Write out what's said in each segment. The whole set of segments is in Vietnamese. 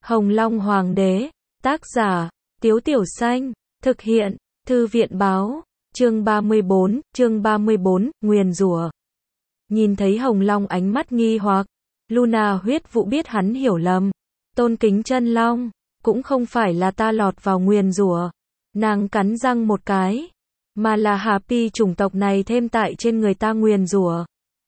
Hồng Long Hoàng đế, tác giả, Tiếu Tiểu Xanh, thực hiện, Thư viện báo, chương 34, nguyền rủa. Nhìn thấy Hồng Long ánh mắt nghi hoặc, Luna huyết vũ biết hắn hiểu lầm. Tôn kính chân long, cũng không phải là ta lọt vào nguyền rủa. Nàng cắn răng một cái, mà là Happy chủng tộc này thêm tại trên người ta nguyền rủa.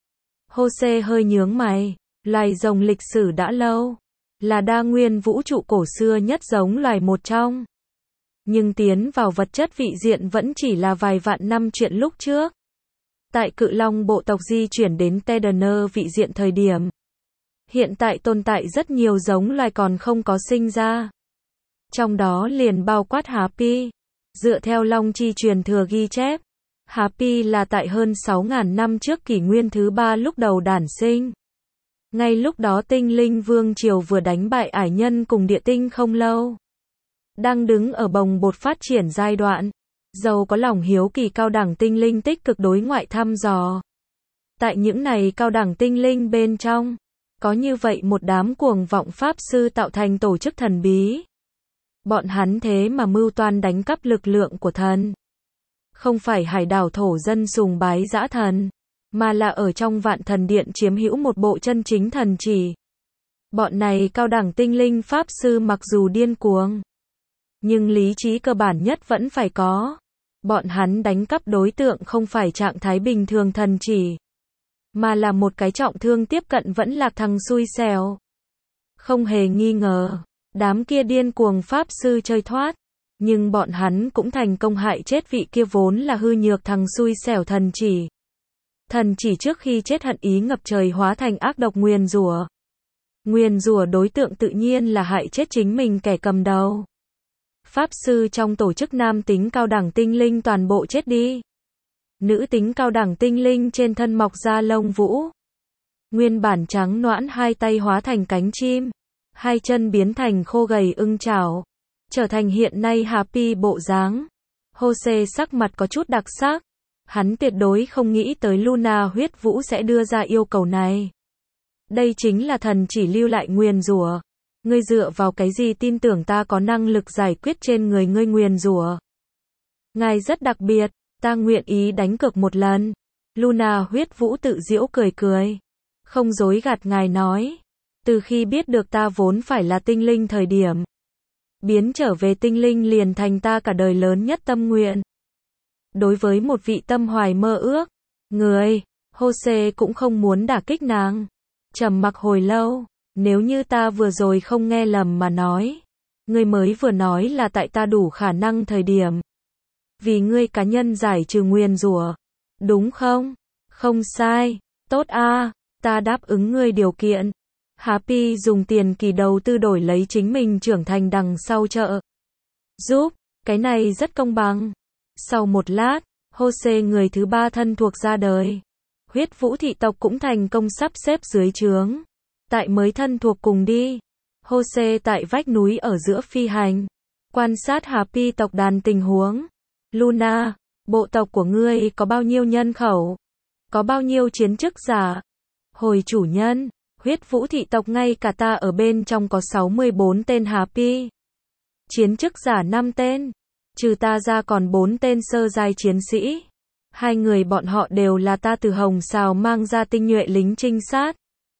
Jose hơi nhướng mày, loài rồng lịch sử đã lâu, là đa nguyên vũ trụ cổ xưa nhất giống loài một trong. Nhưng tiến vào vật chất vị diện vẫn chỉ là vài vạn năm chuyện lúc trước. Tại cự long bộ tộc di chuyển đến Tedaner vị diện thời điểm, hiện tại tồn tại rất nhiều giống loài còn không có sinh ra. Trong đó liền bao quát Happy. Dựa theo Long Chi truyền thừa ghi chép, Happy là tại hơn 6.000 năm trước kỷ nguyên thứ 3 lúc đầu đản sinh. Ngay lúc đó tinh linh vương triều vừa đánh bại ải nhân cùng địa tinh không lâu. Đang đứng ở bồng bột phát triển giai đoạn, giàu có lòng hiếu kỳ cao đẳng tinh linh tích cực đối ngoại thăm dò. Tại những này cao đẳng tinh linh bên trong, có như vậy một đám cuồng vọng pháp sư tạo thành tổ chức thần bí. Bọn hắn thế mà mưu toan đánh cắp lực lượng của thần. Không phải hải đảo thổ dân sùng bái dã thần, mà là ở trong vạn thần điện chiếm hữu một bộ chân chính thần chỉ. Bọn này cao đẳng tinh linh pháp sư mặc dù điên cuồng, nhưng lý trí cơ bản nhất vẫn phải có. Bọn hắn đánh cắp đối tượng không phải trạng thái bình thường thần chỉ, mà là một cái trọng thương tiếp cận vẫn lạc thằng xui xẻo. Không hề nghi ngờ, đám kia điên cuồng pháp sư chơi thoát, nhưng bọn hắn cũng thành công hại chết vị kia vốn là hư nhược thằng xui xẻo thần chỉ. Thần chỉ trước khi chết hận ý ngập trời hóa thành ác độc nguyền rủa. Nguyền rủa đối tượng tự nhiên là hại chết chính mình kẻ cầm đầu. Pháp sư trong tổ chức nam tính cao đẳng tinh linh toàn bộ chết đi. Nữ tính cao đẳng tinh linh trên thân mọc ra lông vũ. Nguyên bản trắng noãn hai tay hóa thành cánh chim, hai chân biến thành khô gầy ưng chảo, trở thành hiện nay Happy bộ dáng. Jose sắc mặt có chút đặc sắc. Hắn tuyệt đối không nghĩ tới Luna huyết vũ sẽ đưa ra yêu cầu này. Đây chính là thần chỉ lưu lại nguyền rủa. Ngươi dựa vào cái gì tin tưởng ta có năng lực giải quyết trên người ngươi nguyền rủa? Ngài rất đặc biệt, ta nguyện ý đánh cược một lần. Luna huyết vũ tự giễu cười cười. Không dối gạt ngài nói. Từ khi biết được ta vốn phải là tinh linh thời điểm, biến trở về tinh linh liền thành ta cả đời lớn nhất tâm nguyện. Đối với một vị tâm hoài mơ ước, người, Jose cũng không muốn đả kích nàng. Trầm mặc hồi lâu, nếu như ta vừa rồi không nghe lầm mà nói, ngươi mới vừa nói là tại ta đủ khả năng thời điểm. Vì ngươi cá nhân giải trừ nguyền rủa, đúng không? Không sai, tốt a, ta đáp ứng ngươi điều kiện. Happy dùng tiền kỳ đầu tư đổi lấy chính mình trưởng thành đằng sau trợ giúp, cái này rất công bằng. Sau một lát, Jose người thứ 3 thân thuộc ra đời. Huyết vũ thị tộc cũng thành công sắp xếp dưới trướng. Tại mới thân thuộc cùng đi. Jose tại vách núi ở giữa phi hành, quan sát Happy tộc đàn tình huống. Luna, bộ tộc của ngươi có bao nhiêu nhân khẩu? Có bao nhiêu chiến chức giả? Hồi chủ nhân, huyết vũ thị tộc ngay cả ta ở bên trong có 64 tên Happy. Chiến chức giả 5 tên. Trừ ta ra còn 4 tên sơ giai chiến sĩ. 2 người bọn họ đều là ta từ Hồng Sào mang ra tinh nhuệ lính trinh sát.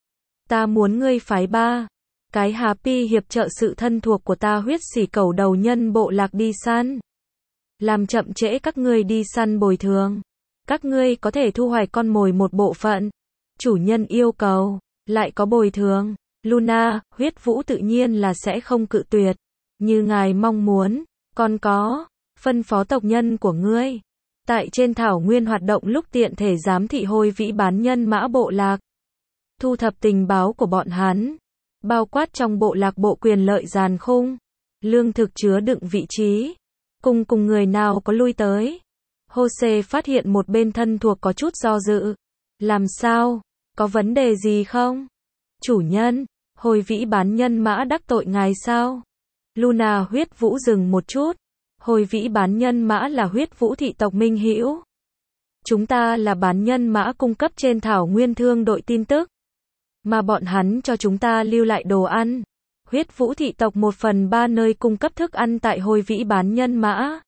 Ta muốn ngươi phái 3 cái Happy hiệp trợ sự thân thuộc của ta huyết sỉ cẩu đầu nhân bộ lạc đi săn. Làm chậm trễ các ngươi đi săn bồi thường. Các ngươi có thể thu hoạch con mồi một bộ phận. Chủ nhân yêu cầu, lại có bồi thường. Luna, huyết vũ tự nhiên là sẽ không cự tuyệt. Như ngài mong muốn. Còn có, phân phó tộc nhân của ngươi. Tại trên thảo nguyên hoạt động lúc tiện thể giám thị hôi vĩ bán nhân mã bộ lạc. Thu thập tình báo của bọn hắn. Bao quát trong bộ lạc bộ quyền lợi giàn khung. Lương thực chứa đựng vị trí. Cùng người nào có lui tới. Jose phát hiện một bên thân thuộc có chút do dự. Làm sao? Có vấn đề gì không? Chủ nhân, hôi vĩ bán nhân mã đắc tội ngài sao? Luna huyết vũ dừng một chút. Hồi vĩ bán nhân mã là huyết vũ thị tộc minh hữu. Chúng ta là bán nhân mã cung cấp trên thảo nguyên thương đội tin tức. Mà bọn hắn cho chúng ta lưu lại đồ ăn. Huyết Vũ thị tộc 1/3 nơi cung cấp thức ăn tại Hôi Vĩ bán nhân mã.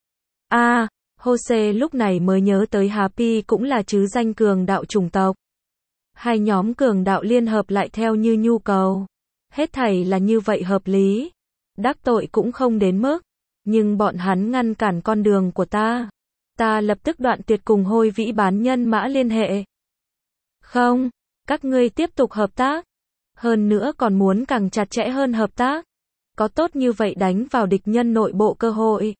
Jose lúc này mới nhớ tới Happy cũng là trứ danh cường đạo chủng tộc. Hai nhóm cường đạo liên hợp lại theo như nhu cầu. Hết thảy là như vậy hợp lý. Đắc tội cũng không đến mức. Nhưng bọn hắn ngăn cản con đường của ta. Ta lập tức đoạn tuyệt cùng Hôi Vĩ bán nhân mã liên hệ. Không, các ngươi tiếp tục hợp tác. Hơn nữa còn muốn càng chặt chẽ hơn hợp tác. Có tốt như vậy đánh vào địch nhân nội bộ cơ hội.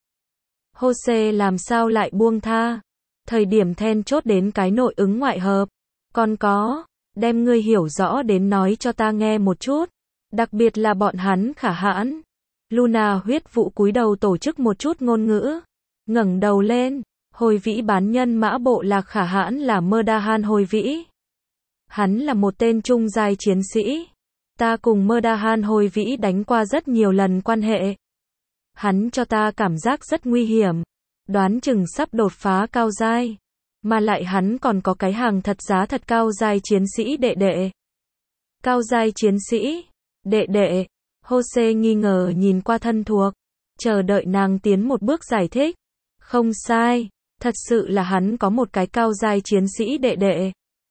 Jose làm sao lại buông tha. Thời điểm then chốt đến cái nội ứng ngoại hợp. Còn có, đem ngươi hiểu rõ đến nói cho ta nghe một chút. Đặc biệt là bọn hắn khả hãn. Luna Huyết Vũ cúi đầu tổ chức một chút ngôn ngữ. Ngẩng đầu lên, Hôi Vĩ bán nhân mã bộ lạc khả hãn là Merdahan Hôi Vĩ. Hắn là một tên trung giai chiến sĩ. Ta cùng Merdahan Hôi Vĩ đánh qua rất nhiều lần quan hệ. Hắn cho ta cảm giác rất nguy hiểm. Đoán chừng sắp đột phá cao giai. Mà lại hắn còn có cái hàng thật giá thật cao giai chiến sĩ đệ đệ. Cao giai chiến sĩ, đệ đệ. Jose nghi ngờ nhìn qua thân thuộc. Chờ đợi nàng tiến một bước giải thích. Không sai, thật sự là hắn có một cái cao giai chiến sĩ đệ đệ.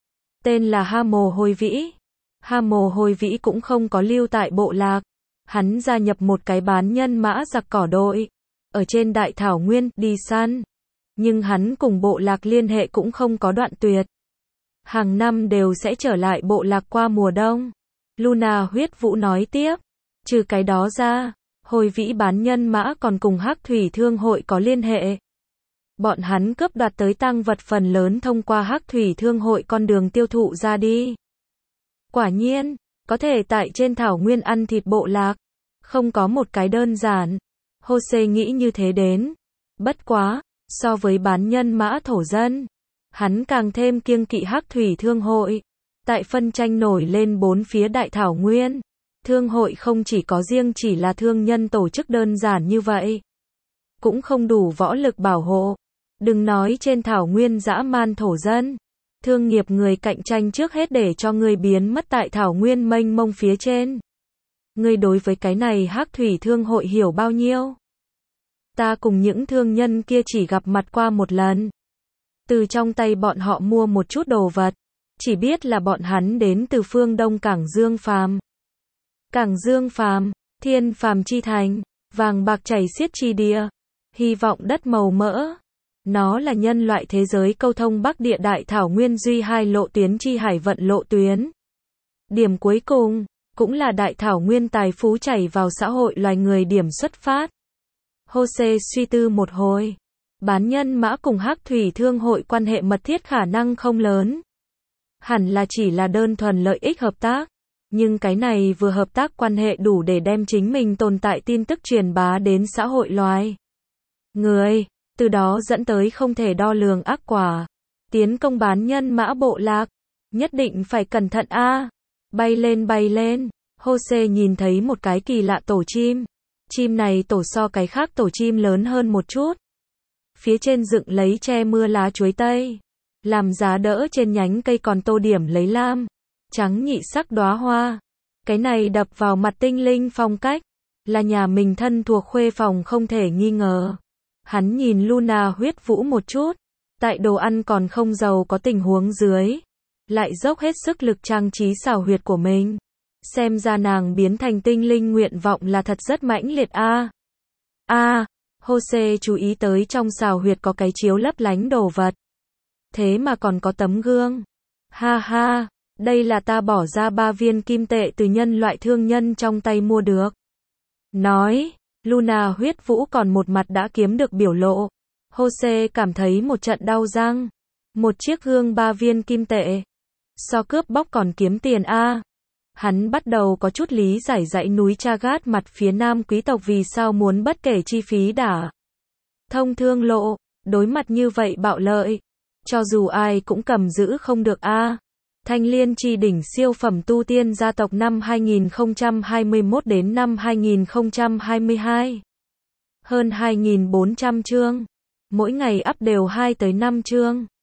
Tên là Hamo Hôi Vĩ. Hamo Hôi Vĩ cũng không có lưu tại bộ lạc. Hắn gia nhập một cái bán nhân mã giặc cỏ đội. Ở trên đại thảo nguyên, đi săn. Nhưng hắn cùng bộ lạc liên hệ cũng không có đoạn tuyệt. Hàng năm đều sẽ trở lại bộ lạc qua mùa đông. Luna Huyết Vũ nói tiếp. Trừ cái đó ra, Hôi Vĩ bán nhân mã còn cùng Hắc Thủy Thương hội có liên hệ. Bọn hắn cướp đoạt tới tang vật phần lớn thông qua Hắc Thủy Thương hội con đường tiêu thụ ra đi. Quả nhiên, có thể tại trên thảo nguyên ăn thịt bộ lạc. Không có một cái đơn giản. Jose nghĩ như thế đến. Bất quá, so với bán nhân mã thổ dân, hắn càng thêm kiêng kỵ Hắc Thủy Thương hội. Tại phân tranh nổi lên bốn phía đại thảo nguyên, thương hội không chỉ có riêng chỉ là thương nhân tổ chức đơn giản như vậy. Cũng không đủ võ lực bảo hộ. Đừng nói trên thảo nguyên dã man thổ dân. Thương nghiệp người cạnh tranh trước hết để cho người biến mất tại thảo nguyên mênh mông phía trên. Ngươi đối với cái này Hắc Thủy Thương hội hiểu bao nhiêu? Ta cùng những thương nhân kia chỉ gặp mặt qua một lần. Từ trong tay bọn họ mua một chút đồ vật. Chỉ biết là bọn hắn đến từ phương Đông Cảng Dương Phàm. Cảng Dương Phàm, Thiên Phàm chi thành, vàng bạc chảy xiết chi địa, hy vọng đất màu mỡ. Nó là nhân loại thế giới câu thông Bắc Địa Đại Thảo Nguyên duy hai lộ tuyến chi hải vận lộ tuyến. Điểm cuối cùng, cũng là Đại Thảo Nguyên tài phú chảy vào xã hội loài người điểm xuất phát. Jose suy tư một hồi. Bán nhân mã cùng Hắc Thủy Thương hội quan hệ mật thiết khả năng không lớn. Hẳn là chỉ là đơn thuần lợi ích hợp tác. Nhưng cái này vừa hợp tác quan hệ đủ để đem chính mình tồn tại tin tức truyền bá đến xã hội loài người. Từ đó dẫn tới không thể đo lường ác quả. Tiến công bán nhân mã bộ lạc. Nhất định phải cẩn thận a. Bay lên bay lên. Jose nhìn thấy một cái kỳ lạ tổ chim. Chim này tổ so cái khác tổ chim lớn hơn một chút. Phía trên dựng lấy che mưa lá chuối tây. Làm giá đỡ trên nhánh cây còn tô điểm lấy lam. Trắng nhị sắc đóa hoa. Cái này đập vào mặt tinh linh phong cách. Là nhà mình thân thuộc khuê phòng không thể nghi ngờ. Hắn nhìn Luna Huyết Vũ một chút. Tại đồ ăn còn không giàu có tình huống dưới. Lại dốc hết sức lực trang trí xảo huyệt của mình. Xem ra nàng biến thành tinh linh nguyện vọng là thật rất mãnh liệt a. Jose chú ý tới trong xào huyệt có cái chiếu lấp lánh đồ vật. Thế mà còn có tấm gương. Ha ha, đây là ta bỏ ra 3 viên kim tệ từ nhân loại thương nhân trong tay mua được. Nói, Luna Huyết Vũ còn một mặt đã kiếm được biểu lộ. Jose cảm thấy một trận đau răng. Một chiếc gương 3 viên kim tệ. So cướp bóc còn kiếm tiền a. Hắn bắt đầu có chút lý giải dãy núi Chagat mặt phía nam quý tộc vì sao muốn bất kể chi phí đả thông thương lộ, đối mặt như vậy bạo lợi. Cho dù ai cũng cầm giữ không được a. Thanh Liên Chi đỉnh siêu phẩm tu tiên gia tộc năm 2021 đến năm 2022. Hơn 2.400 chương. Mỗi ngày up đều 2 tới 5 chương.